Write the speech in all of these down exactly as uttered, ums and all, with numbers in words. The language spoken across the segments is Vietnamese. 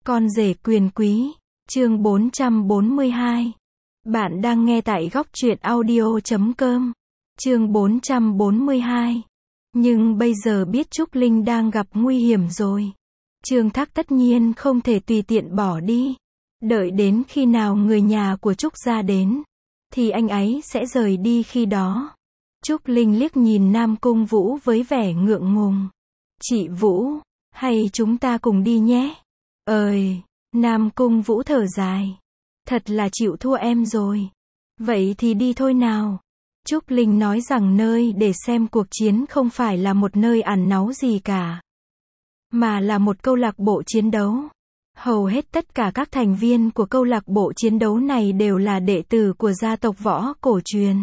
Con rể quyền quý, chương bốn trăm bốn mươi hai. Bạn đang nghe tại góc truyện audio chấm com. Chương bốn trăm bốn mươi hai. Nhưng bây giờ biết Trúc Linh đang gặp nguy hiểm rồi. Trương Thác tất nhiên không thể tùy tiện bỏ đi. Đợi đến khi nào người nhà của Trúc gia đến, thì anh ấy sẽ rời đi khi đó. Trúc Linh liếc nhìn Nam Cung Vũ với vẻ ngượng ngùng. Chị Vũ, hay chúng ta cùng đi nhé? Ơi, Nam Cung Vũ thở dài. Thật là chịu thua em rồi. Vậy thì đi thôi nào. Trúc Linh nói rằng nơi để xem cuộc chiến không phải là một nơi ẩn náu gì cả, mà là một câu lạc bộ chiến đấu. Hầu hết tất cả các thành viên của câu lạc bộ chiến đấu này đều là đệ tử của gia tộc võ cổ truyền.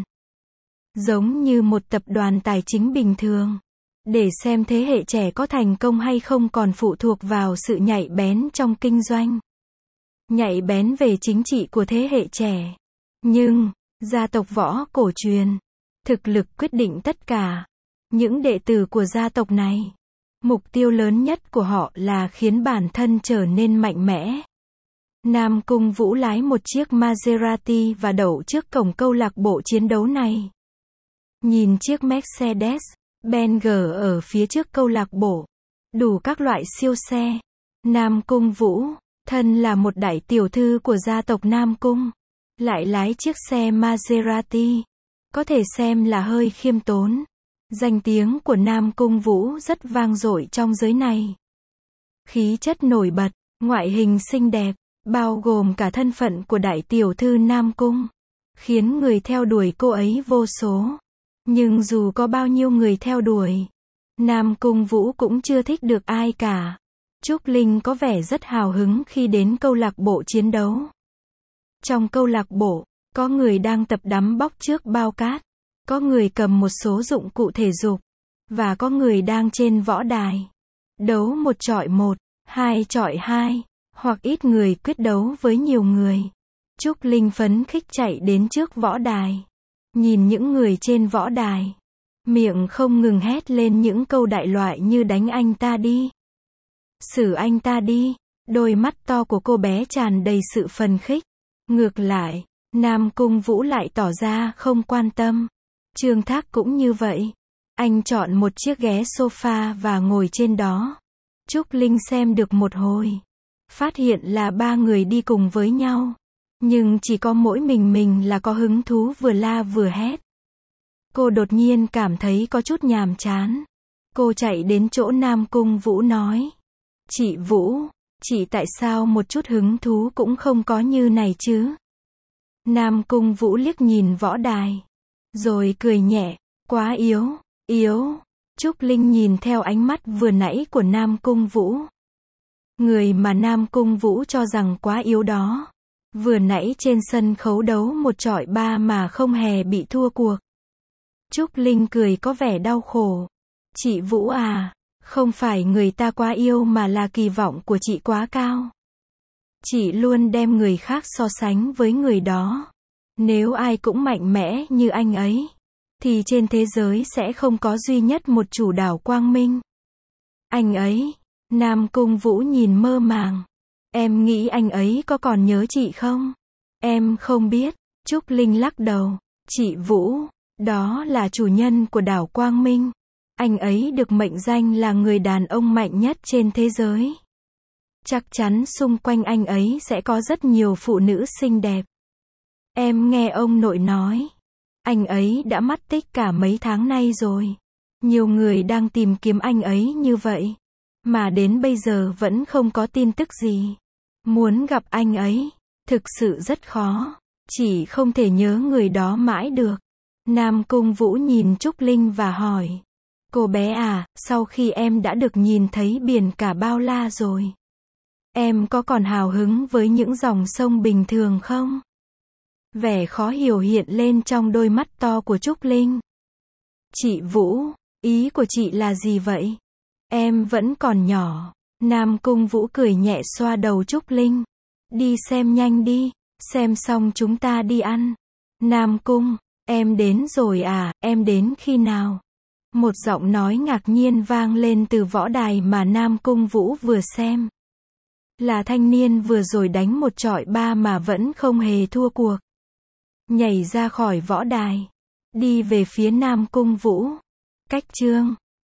Giống như một tập đoàn tài chính bình thường. Để xem thế hệ trẻ có thành công hay không còn phụ thuộc vào sự nhạy bén trong kinh doanh, nhạy bén về chính trị của thế hệ trẻ. Nhưng, gia tộc võ cổ truyền, thực lực quyết định tất cả. Những đệ tử của gia tộc này, mục tiêu lớn nhất của họ là khiến bản thân trở nên mạnh mẽ. Nam Cung Vũ lái một chiếc Maserati và đậu trước cổng câu lạc bộ chiến đấu này. Nhìn chiếc Mercedes-Benz ở phía trước câu lạc bộ, đủ các loại siêu xe. Nam Cung Vũ, thân là một đại tiểu thư của gia tộc Nam Cung, lại lái chiếc xe Maserati, có thể xem là hơi khiêm tốn. Danh tiếng của Nam Cung Vũ rất vang dội trong giới này. Khí chất nổi bật, ngoại hình xinh đẹp, bao gồm cả thân phận của đại tiểu thư Nam Cung, khiến người theo đuổi cô ấy vô số. Nhưng dù có bao nhiêu người theo đuổi, Nam Cung Vũ cũng chưa thích được ai cả. Trúc Linh có vẻ rất hào hứng khi đến câu lạc bộ chiến đấu. Trong câu lạc bộ, có người đang tập đắm bóc trước bao cát, có người cầm một số dụng cụ thể dục, và có người đang trên võ đài. Đấu một chọi một, hai chọi hai, hoặc ít người quyết đấu với nhiều người. Trúc Linh phấn khích chạy đến trước võ đài. Nhìn những người trên võ đài, miệng không ngừng hét lên những câu đại loại như đánh anh ta đi, xử anh ta đi. Đôi mắt to của cô bé tràn đầy sự phấn khích. Ngược lại, Nam Cung Vũ lại tỏ ra không quan tâm. Trương Thác cũng như vậy. Anh chọn một chiếc ghế sofa và ngồi trên đó. Trúc Linh xem được một hồi, phát hiện là ba người đi cùng với nhau, nhưng chỉ có mỗi mình mình là có hứng thú vừa la vừa hét. Cô đột nhiên cảm thấy có chút nhàm chán. Cô chạy đến chỗ Nam Cung Vũ nói. Chị Vũ, chị tại sao một chút hứng thú cũng không có như này chứ? Nam Cung Vũ liếc nhìn võ đài, rồi cười nhẹ. Quá yếu, yếu. Trúc Linh nhìn theo ánh mắt vừa nãy của Nam Cung Vũ. Người mà Nam Cung Vũ cho rằng quá yếu đó, vừa nãy trên sân khấu đấu một chọi ba mà không hề bị thua cuộc. Trúc Linh cười có vẻ đau khổ. Chị Vũ à, không phải người ta quá yêu mà là kỳ vọng của chị quá cao. Chị luôn đem người khác so sánh với người đó. Nếu ai cũng mạnh mẽ như anh ấy, thì trên thế giới sẽ không có duy nhất một chủ đảo quang minh. Anh ấy, Nam Cung Vũ nhìn mơ màng. Em nghĩ anh ấy có còn nhớ chị không? Em không biết. Trúc Linh lắc đầu. Chị Vũ, đó là chủ nhân của đảo Quang Minh. Anh ấy được mệnh danh là người đàn ông mạnh nhất trên thế giới. Chắc chắn xung quanh anh ấy sẽ có rất nhiều phụ nữ xinh đẹp. Em nghe ông nội nói, anh ấy đã mất tích cả mấy tháng nay rồi. Nhiều người đang tìm kiếm anh ấy như vậy, mà đến bây giờ vẫn không có tin tức gì. Muốn gặp anh ấy, thực sự rất khó. Chỉ không thể nhớ người đó mãi được. Nam Cung Vũ nhìn Trúc Linh và hỏi. Cô bé à, sau khi em đã được nhìn thấy biển cả bao la rồi, em có còn hào hứng với những dòng sông bình thường không? Vẻ khó hiểu hiện lên trong đôi mắt to của Trúc Linh. Chị Vũ, ý của chị là gì vậy? Em vẫn còn nhỏ. Nam Cung Vũ cười nhẹ xoa đầu Trúc Linh. Đi xem nhanh đi, xem xong chúng ta đi ăn. Nam Cung, em đến rồi à, em đến khi nào? Một giọng nói ngạc nhiên vang lên từ võ đài mà Nam Cung Vũ vừa xem. Là thanh niên vừa rồi đánh một chọi ba mà vẫn không hề thua cuộc. Nhảy ra khỏi võ đài. Đi về phía Nam Cung Vũ. Cách chương